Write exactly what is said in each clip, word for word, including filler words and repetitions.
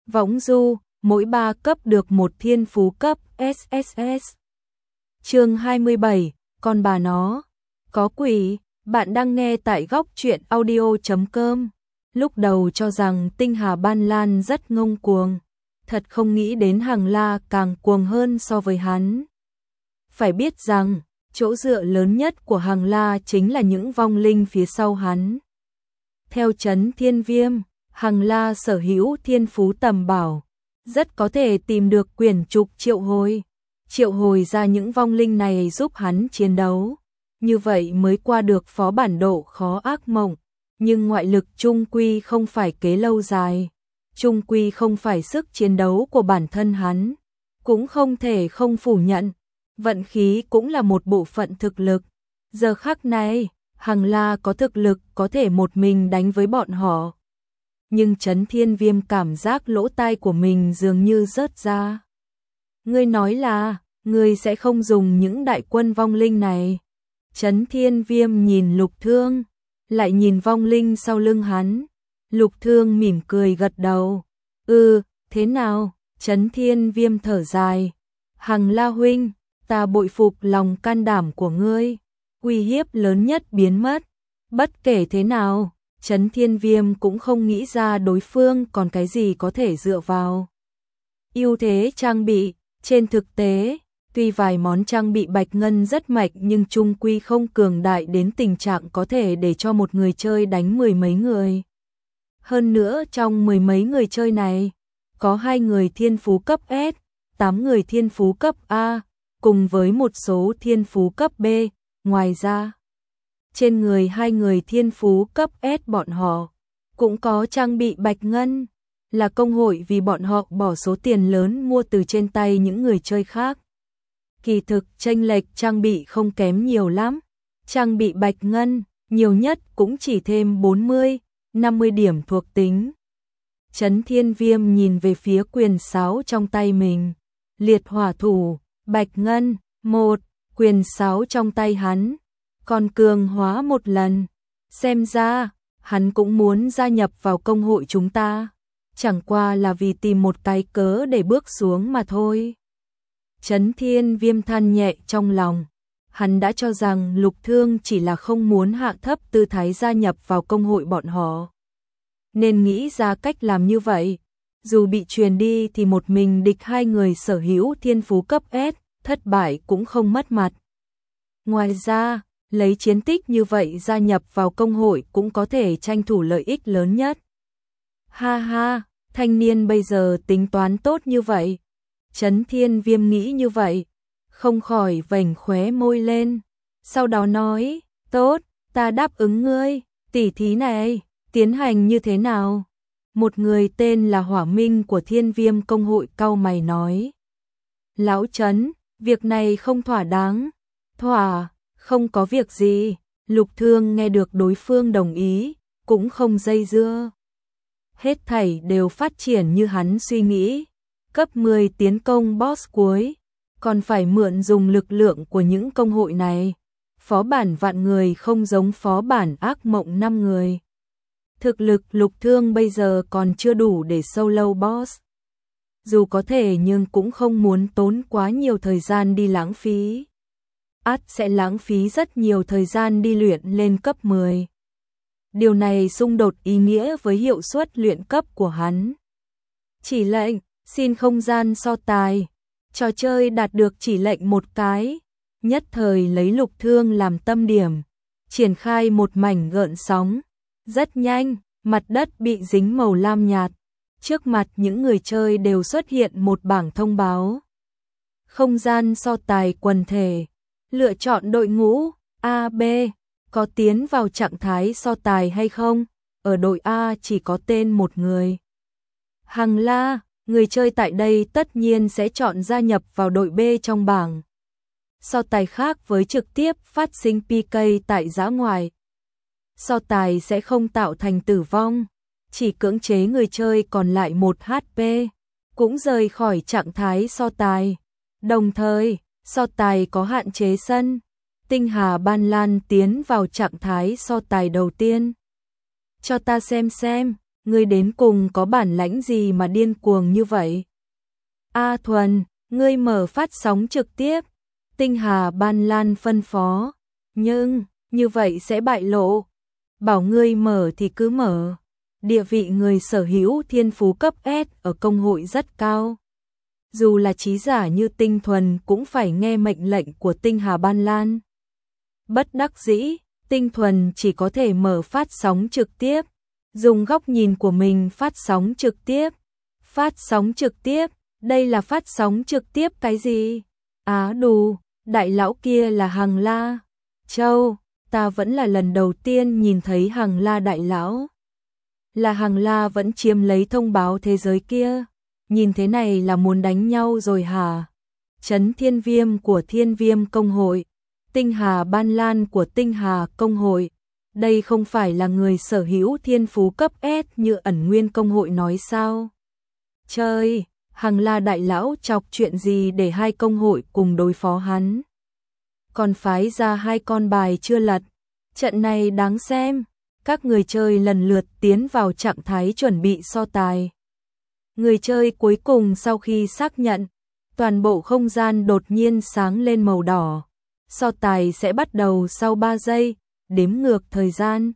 Võng du, mỗi ba cấp được một thiên phú cấp ét ét ét. Chương hai mươi bảy, con bà nó. Có quỷ, bạn đang nghe tại góc truyện audio chấm com. Lúc đầu cho rằng Tinh Hà Ban Lan rất ngông cuồng, thật không nghĩ đến Hằng La càng cuồng hơn so với hắn. Phải biết rằng, chỗ dựa lớn nhất của Hằng La chính là những vong linh phía sau hắn. Theo Trấn Thiên Viêm, Hằng La sở hữu thiên phú tầm bảo, rất có thể tìm được quyển trục triệu hồi, triệu hồi ra những vong linh này giúp hắn chiến đấu. Như vậy mới qua được phó bản độ khó ác mộng, nhưng ngoại lực chung quy không phải kế lâu dài, chung quy không phải sức chiến đấu của bản thân hắn, cũng không thể không phủ nhận, vận khí cũng là một bộ phận thực lực. Giờ khắc này, Hằng La có thực lực có thể một mình đánh với bọn họ. Nhưng Trấn Thiên Viêm cảm giác lỗ tai của mình dường như rớt ra. Ngươi nói là, ngươi sẽ không dùng những đại quân vong linh này. Trấn Thiên Viêm nhìn Lục Thương, lại nhìn vong linh sau lưng hắn. Lục Thương mỉm cười gật đầu. Ừ, thế nào? Trấn Thiên Viêm thở dài. Hằng La huynh, ta bội phục lòng can đảm của ngươi. Uy hiếp lớn nhất biến mất. Bất kể thế nào, Trấn Thiên Viêm cũng không nghĩ ra đối phương còn cái gì có thể dựa vào. Ưu thế trang bị, trên thực tế, tuy vài món trang bị bạch ngân rất mạnh nhưng chung quy không cường đại đến tình trạng có thể để cho một người chơi đánh mười mấy người. Hơn nữa trong mười mấy người chơi này, có hai người thiên phú cấp S, tám người thiên phú cấp A, cùng với một số thiên phú cấp B. Ngoài ra, trên người hai người thiên phú cấp S bọn họ cũng có trang bị bạch ngân, là công hội vì bọn họ bỏ số tiền lớn mua từ trên tay những người chơi khác. Kỳ thực chênh lệch trang bị không kém nhiều lắm, trang bị bạch ngân nhiều nhất cũng chỉ thêm bốn mươi, năm mươi điểm thuộc tính. Trấn Thiên Viêm nhìn về phía quyền sáo trong tay mình, liệt hỏa thủ, bạch ngân, một, quyền sáo trong tay hắn, còn cường hóa một lần. Xem ra, hắn cũng muốn gia nhập vào công hội chúng ta, chẳng qua là vì tìm một cái cớ để bước xuống mà thôi. Trấn Thiên Viêm than nhẹ trong lòng, hắn đã cho rằng Lục Thương chỉ là không muốn hạ thấp tư thái gia nhập vào công hội bọn họ, nên nghĩ ra cách làm như vậy. Dù bị truyền đi thì một mình địch hai người sở hữu thiên phú cấp S, thất bại cũng không mất mặt. Ngoài ra, lấy chiến tích như vậy gia nhập vào công hội cũng có thể tranh thủ lợi ích lớn nhất. Ha ha, thanh niên bây giờ tính toán tốt như vậy. Trấn Thiên Viêm nghĩ như vậy, không khỏi vểnh khóe môi lên, sau đó nói, tốt, ta đáp ứng ngươi, tỉ thí này, tiến hành như thế nào? Một người tên là Hỏa Minh của Thiên Viêm công hội cau mày nói. Lão Trấn, việc này không thỏa đáng. Thỏa, không có việc gì. Lục Thương nghe được đối phương đồng ý, cũng không dây dưa. Hết thảy đều phát triển như hắn suy nghĩ. Cấp mười tiến công boss cuối, còn phải mượn dùng lực lượng của những công hội này. Phó bản vạn người không giống phó bản ác mộng năm người. Thực lực Lục Thương bây giờ còn chưa đủ để solo boss. Dù có thể nhưng cũng không muốn tốn quá nhiều thời gian đi lãng phí. Át sẽ lãng phí rất nhiều thời gian đi luyện lên cấp mười. Điều này xung đột ý nghĩa với hiệu suất luyện cấp của hắn. Chỉ lệnh, xin không gian so tài. Trò chơi đạt được chỉ lệnh một cái, nhất thời lấy Lục Thương làm tâm điểm, triển khai một mảnh gợn sóng. Rất nhanh, mặt đất bị dính màu lam nhạt. Trước mặt những người chơi đều xuất hiện một bảng thông báo. Không gian so tài quần thể. Lựa chọn đội ngũ A, B. Có tiến vào trạng thái so tài hay không? Ở đội A chỉ có tên một người. Hằng La, người chơi tại đây tất nhiên sẽ chọn gia nhập vào đội B trong bảng. So tài khác với trực tiếp phát sinh pê ca tại dã ngoại. So tài sẽ không tạo thành tử vong, chỉ cưỡng chế người chơi còn lại một hát pê, cũng rời khỏi trạng thái so tài. Đồng thời, so tài có hạn chế sân. Tinh Hà Ban Lan tiến vào trạng thái so tài đầu tiên. Cho ta xem xem, ngươi đến cùng có bản lãnh gì mà điên cuồng như vậy? A Thuần, ngươi mở phát sóng trực tiếp. Tinh Hà Ban Lan phân phó, nhưng, như vậy sẽ bại lộ. Bảo ngươi mở thì cứ mở. Địa vị người sở hữu thiên phú cấp S ở công hội rất cao. Dù là trí giả như Tinh Thuần cũng phải nghe mệnh lệnh của Tinh Hà Ban Lan. Bất đắc dĩ, Tinh Thuần chỉ có thể mở phát sóng trực tiếp, dùng góc nhìn của mình phát sóng trực tiếp. Phát sóng trực tiếp, đây là phát sóng trực tiếp cái gì? Á đù, đại lão kia là Hằng La. Châu, ta vẫn là lần đầu tiên nhìn thấy Hằng La đại lão. Là Hằng La vẫn chiếm lấy thông báo thế giới kia. Nhìn thế này là muốn đánh nhau rồi hả? Trấn Thiên Viêm của Thiên Viêm Công hội, Tinh Hà Ban Lan của Tinh Hà Công hội. Đây không phải là người sở hữu thiên phú cấp S như Ẩn Nguyên Công hội nói sao? Trời, Hằng La đại lão chọc chuyện gì để hai công hội cùng đối phó hắn? Còn phái ra hai con bài chưa lật. Trận này đáng xem. Các người chơi lần lượt tiến vào trạng thái chuẩn bị so tài. Người chơi cuối cùng sau khi xác nhận, toàn bộ không gian đột nhiên sáng lên màu đỏ. So tài sẽ bắt đầu sau ba giây, đếm ngược thời gian.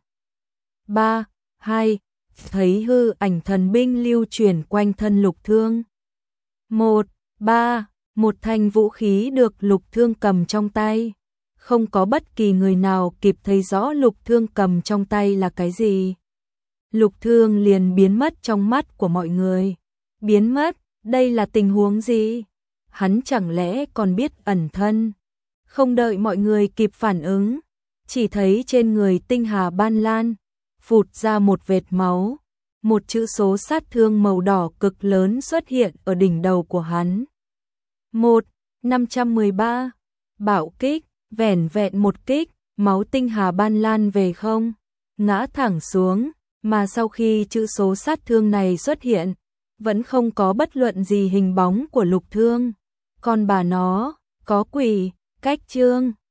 ba, hai, thấy hư ảnh thần binh lưu chuyển quanh thân Lục Thương. một, ba, một thanh vũ khí được Lục Thương cầm trong tay. Không có bất kỳ người nào kịp thấy rõ Lục Thương cầm trong tay là cái gì. Lục Thương liền biến mất trong mắt của mọi người. Biến mất, đây là tình huống gì? Hắn chẳng lẽ còn biết ẩn thân? Không đợi mọi người kịp phản ứng, chỉ thấy trên người Tinh Hà Ban Lan phụt ra một vệt máu, một chữ số sát thương màu đỏ cực lớn xuất hiện ở đỉnh đầu của hắn. một, năm trăm mười ba, bạo kích, vẻn vẹn một kích, máu Tinh Hà Ban Lan về không, ngã thẳng xuống, mà sau khi chữ số sát thương này xuất hiện, vẫn không có bất luận gì hình bóng của Lục Thương. Còn bà nó, có quỷ, cách chương.